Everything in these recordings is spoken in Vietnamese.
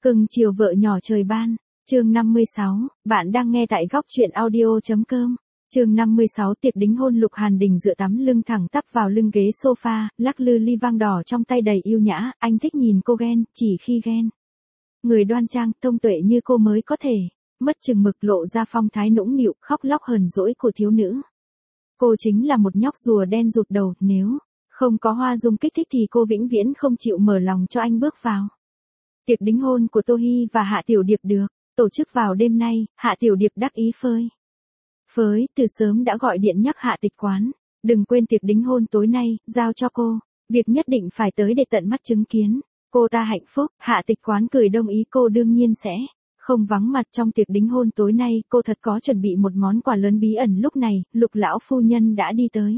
Cưng chiều vợ nhỏ trời ban. Chương 56, bạn đang nghe tại góc truyện audio.com. Chương 56 tiệc đính hôn. Lục Hàn Đình dựa tắm lưng thẳng tắp vào lưng ghế sofa, lắc lư ly vang đỏ trong tay đầy yêu nhã, anh thích nhìn cô ghen, chỉ khi ghen. Người đoan trang, thông tuệ như cô mới có thể, mất chừng mực lộ ra phong thái nũng nịu, khóc lóc hờn dỗi của thiếu nữ. Cô chính là một nhóc rùa đen rụt đầu, nếu không có Hoa Dung kích thích thì cô vĩnh viễn không chịu mở lòng cho anh bước vào. Tiệc đính hôn của Tô Hi và Hạ Tiểu Điệp được tổ chức vào đêm nay. Hạ Tiểu Điệp đắc ý phới từ sớm đã gọi điện nhắc Hạ Tịch Quán, đừng quên tiệc đính hôn tối nay, giao cho cô, việc nhất định phải tới để tận mắt chứng kiến, cô ta hạnh phúc. Hạ Tịch Quán cười đồng ý, cô đương nhiên sẽ không vắng mặt trong tiệc đính hôn tối nay, cô thật có chuẩn bị một món quà lớn bí ẩn. Lúc này, Lục lão phu nhân đã đi tới.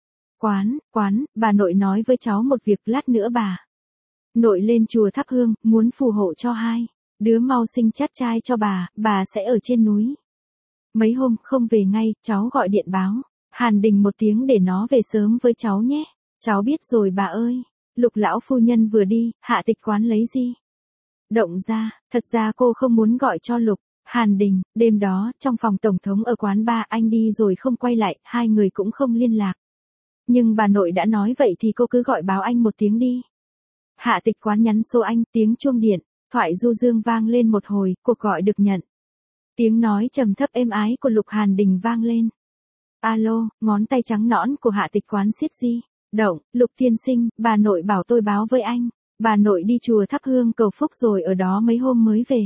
Quán, bà nội nói với cháu một việc, lát nữa bà nội lên chùa thắp hương, muốn phù hộ cho hai đứa mau sinh chát trai cho bà sẽ ở trên núi. Mấy hôm không về ngay, cháu gọi điện báo Hàn Đình một tiếng để nó về sớm với cháu nhé. Cháu biết rồi bà ơi. Lục lão phu nhân vừa đi, Hạ Tịch Quán lấy di động ra, thật ra cô không muốn gọi cho Lục Hàn Đình. Đêm đó, trong phòng tổng thống ở quán bar, anh đi rồi không quay lại, hai người cũng không liên lạc. Nhưng bà nội đã nói vậy thì cô cứ gọi báo anh một tiếng đi. Hạ Tịch Quán nhắn số anh, tiếng chuông điện thoại du dương vang lên một hồi, cuộc gọi được nhận. Tiếng nói trầm thấp êm ái của Lục Hàn Đình vang lên. Alo, ngón tay trắng nõn của Hạ Tịch Quán siết di động. Lục tiên sinh, bà nội bảo tôi báo với anh. Bà nội đi chùa thắp hương cầu phúc rồi ở đó mấy hôm mới về.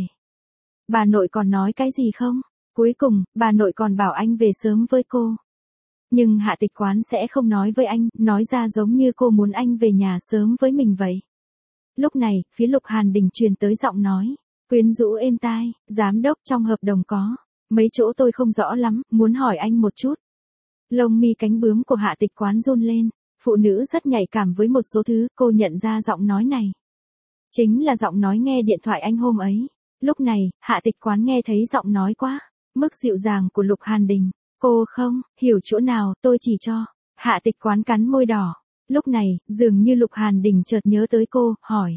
Bà nội còn nói cái gì không? Cuối cùng, bà nội còn bảo anh về sớm với cô. Nhưng Hạ Tịch Quán sẽ không nói với anh, nói ra giống như cô muốn anh về nhà sớm với mình vậy. Lúc này, phía Lục Hàn Đình truyền tới giọng nói quyến rũ êm tai, giám đốc, trong hợp đồng có mấy chỗ tôi không rõ lắm, muốn hỏi anh một chút. Lông mi cánh bướm của Hạ Tịch Quán run lên, phụ nữ rất nhạy cảm với một số thứ, cô nhận ra giọng nói này chính là giọng nói nghe điện thoại anh hôm ấy. Lúc này, Hạ Tịch Quán nghe thấy giọng nói quá mức dịu dàng của Lục Hàn Đình. Cô không hiểu chỗ nào, tôi chỉ cho. Hạ Tịch Quán cắn môi đỏ. Lúc này, dường như Lục Hàn Đình chợt nhớ tới cô, hỏi.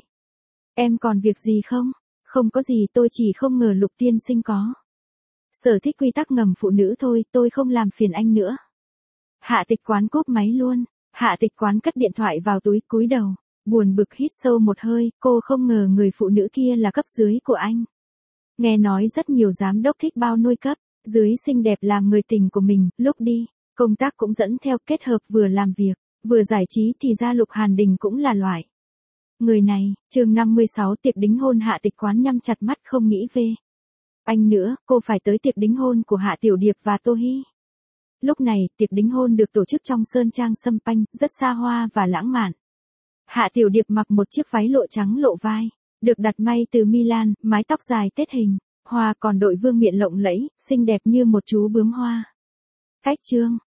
Em còn việc gì không? Không có gì, tôi chỉ không ngờ Lục tiên sinh có sở thích quy tắc ngầm phụ nữ thôi, tôi không làm phiền anh nữa. Hạ Tịch Quán cúp máy luôn. Hạ Tịch Quán cất điện thoại vào túi, cúi đầu, buồn bực hít sâu một hơi, cô không ngờ người phụ nữ kia là cấp dưới của anh. Nghe nói rất nhiều giám đốc thích bao nuôi cấp dưới xinh đẹp làm người tình của mình, lúc đi công tác cũng dẫn theo, kết hợp vừa làm việc vừa giải trí, thì ra Lục Hàn Đình cũng là loại người này. Chương 56 tiệc đính hôn. Hạ Tịch Quán nhắm chặt mắt không nghĩ về anh nữa, cô phải tới tiệc đính hôn của Hạ Tiểu Điệp và Tô Hi. Lúc này, tiệc đính hôn được tổ chức trong sơn trang sâm panh, rất xa hoa và lãng mạn. Hạ Tiểu Điệp mặc một chiếc váy lộ trắng lộ vai, được đặt may từ Milan, mái tóc dài tết hình hoa, còn đội vương miện lộng lẫy, xinh đẹp như một chú bướm hoa. Cách chương